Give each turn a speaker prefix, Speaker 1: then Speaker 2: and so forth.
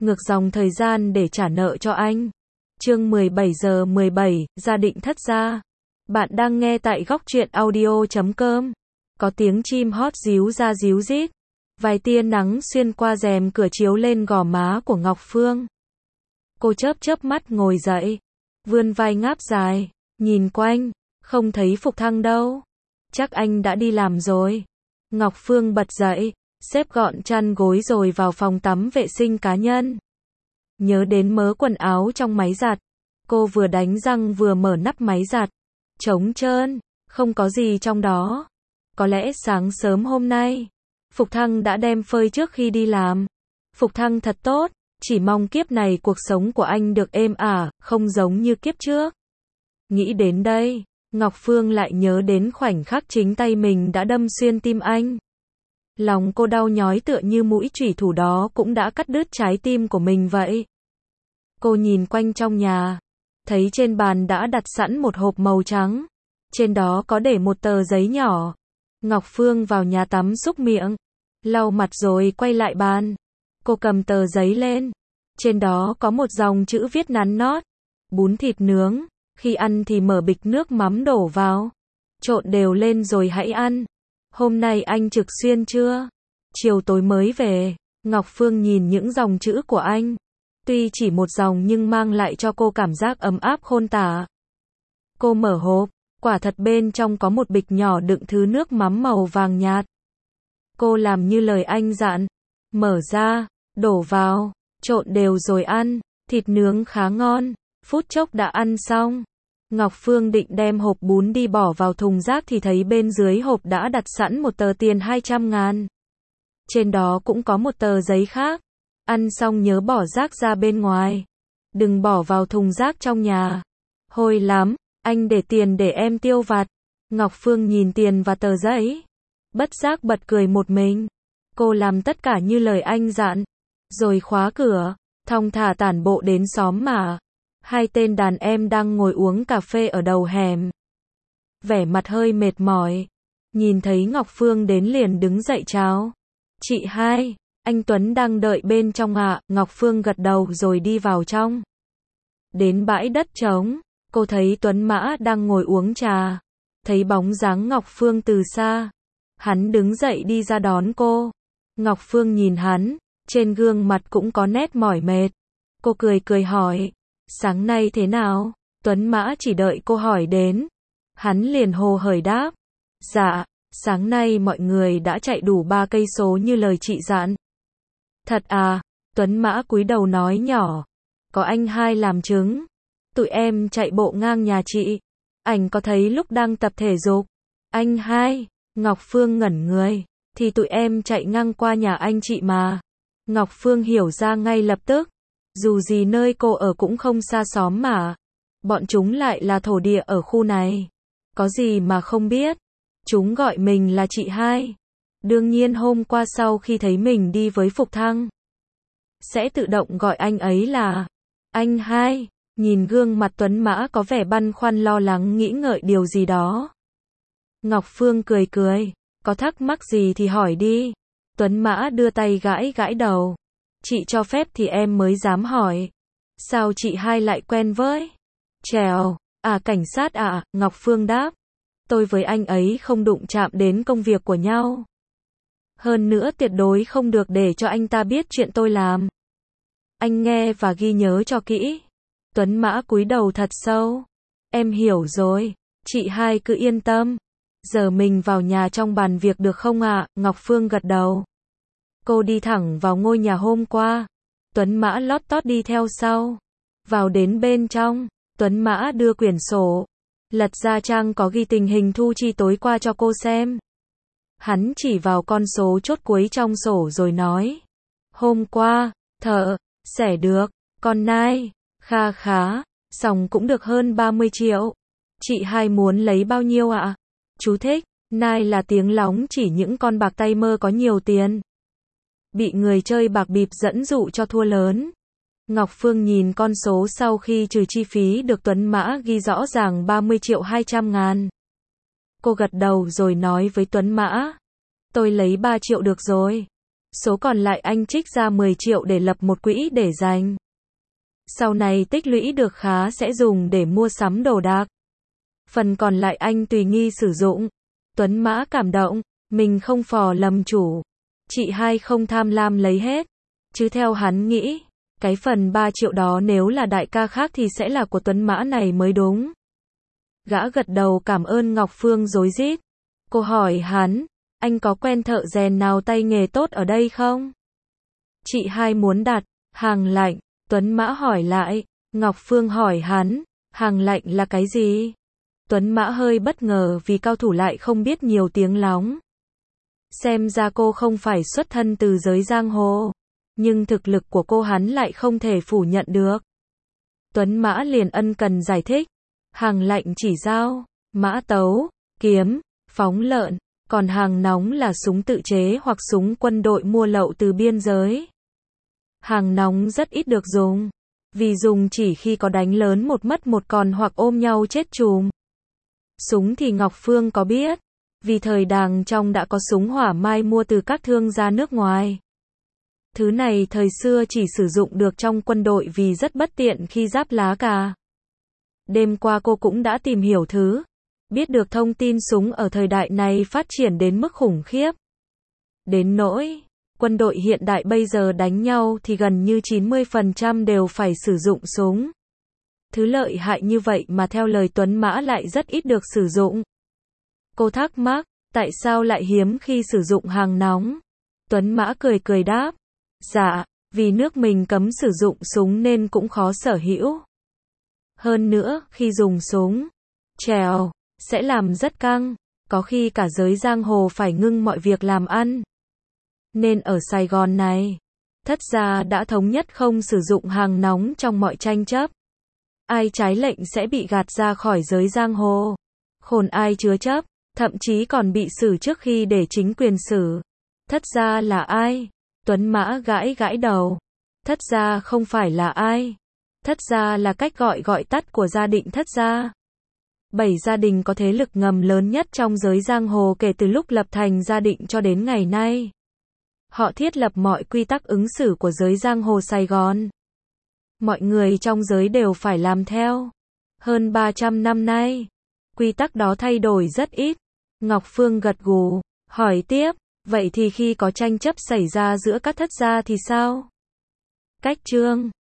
Speaker 1: ngược dòng thời gian để trả nợ cho anh. Chương 17 giờ 17, gia định thất gia. Bạn đang nghe tại góc truyện audio.com. Có tiếng chim hót ríu ra ríu rít. Vài tia nắng xuyên qua rèm cửa chiếu lên gò má của Ngọc Phương. Cô chớp chớp mắt ngồi dậy, vươn vai ngáp dài, nhìn quanh, không thấy Phục Thăng đâu. Chắc anh đã đi làm rồi. Ngọc Phương bật dậy, xếp gọn chăn gối rồi vào phòng tắm vệ sinh cá nhân. Nhớ đến mớ quần áo trong máy giặt. Cô vừa đánh răng vừa mở nắp máy giặt. Trống trơn, không có gì trong đó. Có lẽ sáng sớm hôm nay, Phục Thăng đã đem phơi trước khi đi làm. Phục Thăng thật tốt, chỉ mong kiếp này cuộc sống của anh được êm ả, không giống như kiếp trước. Nghĩ đến đây, Ngọc Phương lại nhớ đến khoảnh khắc chính tay mình đã đâm xuyên tim anh. Lòng cô đau nhói tựa như mũi chủy thủ đó cũng đã cắt đứt trái tim của mình vậy. Cô nhìn quanh trong nhà, thấy trên bàn đã đặt sẵn một hộp màu trắng. Trên đó có để một tờ giấy nhỏ. Ngọc Phương vào nhà tắm súc miệng, lau mặt rồi quay lại bàn. Cô cầm tờ giấy lên. Trên đó có một dòng chữ viết nắn nót. Bún thịt nướng, khi ăn thì mở bịch nước mắm đổ vào. Trộn đều lên rồi hãy ăn. Hôm nay anh trực xuyên chưa? Chiều tối mới về. Ngọc Phương nhìn những dòng chữ của anh. Tuy chỉ một dòng nhưng mang lại cho cô cảm giác ấm áp khôn tả. Cô mở hộp, quả thật bên trong có một bịch nhỏ đựng thứ nước mắm màu vàng nhạt. Cô làm như lời anh dặn. Mở ra, đổ vào, trộn đều rồi ăn. Thịt nướng khá ngon, phút chốc đã ăn xong. Ngọc Phương định đem hộp bún đi bỏ vào thùng rác thì thấy bên dưới hộp đã đặt sẵn một tờ tiền 200.000. Trên đó cũng có một tờ giấy khác. Ăn xong nhớ bỏ rác ra bên ngoài. Đừng bỏ vào thùng rác trong nhà. Hôi lắm, anh để tiền để em tiêu vặt. Ngọc Phương nhìn tiền và tờ giấy. Bất giác bật cười một mình. Cô làm tất cả như lời anh dặn. Rồi khóa cửa, thong thả tản bộ đến xóm mà. Hai tên đàn em đang ngồi uống cà phê ở đầu hẻm. Vẻ mặt hơi mệt mỏi. Nhìn thấy Ngọc Phương đến liền đứng dậy chào. Chị hai, anh Tuấn đang đợi bên trong ạ. Ngọc Phương gật đầu rồi đi vào trong. Đến bãi đất trống, cô thấy Tuấn Mã đang ngồi uống trà. Thấy bóng dáng Ngọc Phương từ xa. Hắn đứng dậy đi ra đón cô. Ngọc Phương nhìn hắn, trên gương mặt cũng có nét mỏi mệt. Cô cười cười hỏi. Sáng nay thế nào? Tuấn Mã chỉ đợi cô hỏi đến. Hắn liền hồ hởi đáp. Dạ, sáng nay mọi người đã chạy đủ 3 cây số như lời chị dặn. Thật à? Tuấn Mã cúi đầu nói nhỏ. Có anh hai làm chứng. Tụi em chạy bộ ngang nhà chị. Anh có thấy lúc đang tập thể dục. Anh hai, Ngọc Phương ngẩn người. Thì tụi em chạy ngang qua nhà anh chị mà. Ngọc Phương hiểu ra ngay lập tức. Dù gì nơi cô ở cũng không xa xóm mà. Bọn chúng lại là thổ địa ở khu này. Có gì mà không biết. Chúng gọi mình là chị hai. Đương nhiên hôm qua sau khi thấy mình đi với Phục Thăng, sẽ tự động gọi anh ấy là anh hai. Nhìn gương mặt Tuấn Mã có vẻ băn khoăn lo lắng nghĩ ngợi điều gì đó. Ngọc Phương cười cười. Có thắc mắc gì thì hỏi đi. Tuấn Mã đưa tay gãi gãi đầu. Chị cho phép thì em mới dám hỏi. Sao chị hai lại quen với? Trèo, cảnh sát à? Ngọc Phương đáp. Tôi với anh ấy không đụng chạm đến công việc của nhau. Hơn nữa tuyệt đối không được để cho anh ta biết chuyện tôi làm. Anh nghe và ghi nhớ cho kỹ. Tuấn Mã cúi đầu thật sâu. Em hiểu rồi, chị hai cứ yên tâm. Giờ mình vào nhà trong bàn việc được không ạ? Ngọc Phương gật đầu. Cô đi thẳng vào ngôi nhà hôm qua. Tuấn Mã lót tót đi theo sau. Vào đến bên trong, Tuấn Mã đưa quyển sổ. Lật ra trang có ghi tình hình thu chi tối qua cho cô xem. Hắn chỉ vào con số chốt cuối trong sổ rồi nói. Hôm qua, thợ, xẻ được, con nai, kha khá, xong cũng được hơn 30 triệu. Chị hai muốn lấy bao nhiêu ạ? Chú thích, nai là tiếng lóng chỉ những con bạc tay mơ có nhiều tiền. Bị người chơi bạc bịp dẫn dụ cho thua lớn. Ngọc Phương nhìn con số sau khi trừ chi phí được Tuấn Mã ghi rõ ràng 30.200.000. Cô gật đầu rồi nói với Tuấn Mã. Tôi lấy 3 triệu được rồi. Số còn lại anh trích ra 10 triệu để lập một quỹ để dành. Sau này tích lũy được khá sẽ dùng để mua sắm đồ đạc. Phần còn lại anh tùy nghi sử dụng. Tuấn Mã cảm động, mình không phò lầm chủ. Chị hai không tham lam lấy hết. Chứ theo hắn nghĩ, cái phần 3 triệu đó nếu là đại ca khác thì sẽ là của Tuấn Mã này mới đúng. Gã gật đầu cảm ơn Ngọc Phương rối rít. Cô hỏi hắn, anh có quen thợ rèn nào tay nghề tốt ở đây không? Chị hai muốn đặt hàng lạnh, Tuấn Mã hỏi lại. Ngọc Phương hỏi hắn, hàng lạnh là cái gì? Tuấn Mã hơi bất ngờ vì cao thủ lại không biết nhiều tiếng lóng. Xem ra cô không phải xuất thân từ giới giang hồ, nhưng thực lực của cô hắn lại không thể phủ nhận được. Tuấn Mã liền ân cần giải thích, hàng lạnh chỉ dao, mã tấu, kiếm, phóng lợn, còn hàng nóng là súng tự chế hoặc súng quân đội mua lậu từ biên giới. Hàng nóng rất ít được dùng, vì dùng chỉ khi có đánh lớn một mất một còn hoặc ôm nhau chết chùm. Súng thì Ngọc Phương có biết, vì thời Đàng trong đã có súng hỏa mai mua từ các thương gia nước ngoài. Thứ này thời xưa chỉ sử dụng được trong quân đội vì rất bất tiện khi giáp lá cà. Đêm qua cô cũng đã tìm hiểu thứ, biết được thông tin súng ở thời đại này phát triển đến mức khủng khiếp. Đến nỗi, quân đội hiện đại bây giờ đánh nhau thì gần như 90% đều phải sử dụng súng. Thứ lợi hại như vậy mà theo lời Tuấn Mã lại rất ít được sử dụng. Cô thắc mắc, tại sao lại hiếm khi sử dụng hàng nóng? Tuấn Mã cười cười đáp, dạ, vì nước mình cấm sử dụng súng nên cũng khó sở hữu. Hơn nữa, khi dùng súng, trèo, sẽ làm rất căng, có khi cả giới giang hồ phải ngưng mọi việc làm ăn. Nên ở Sài Gòn này, Thất gia đã thống nhất không sử dụng hàng nóng trong mọi tranh chấp. Ai trái lệnh sẽ bị gạt ra khỏi giới giang hồ. Khôn ai chứa chấp, thậm chí còn bị xử trước khi để chính quyền xử. Thất gia là ai? Tuấn Mã gãi gãi đầu. Thất gia không phải là ai. Thất gia là cách gọi tắt của gia định Thất gia. 7 gia đình có thế lực ngầm lớn nhất trong giới giang hồ kể từ lúc lập thành gia định cho đến ngày nay. Họ thiết lập mọi quy tắc ứng xử của giới giang hồ Sài Gòn. Mọi người trong giới đều phải làm theo. Hơn 300 năm nay, quy tắc đó thay đổi rất ít. Ngọc Phương gật gù, hỏi tiếp, vậy thì khi có tranh chấp xảy ra giữa các thất gia thì sao? Cách chương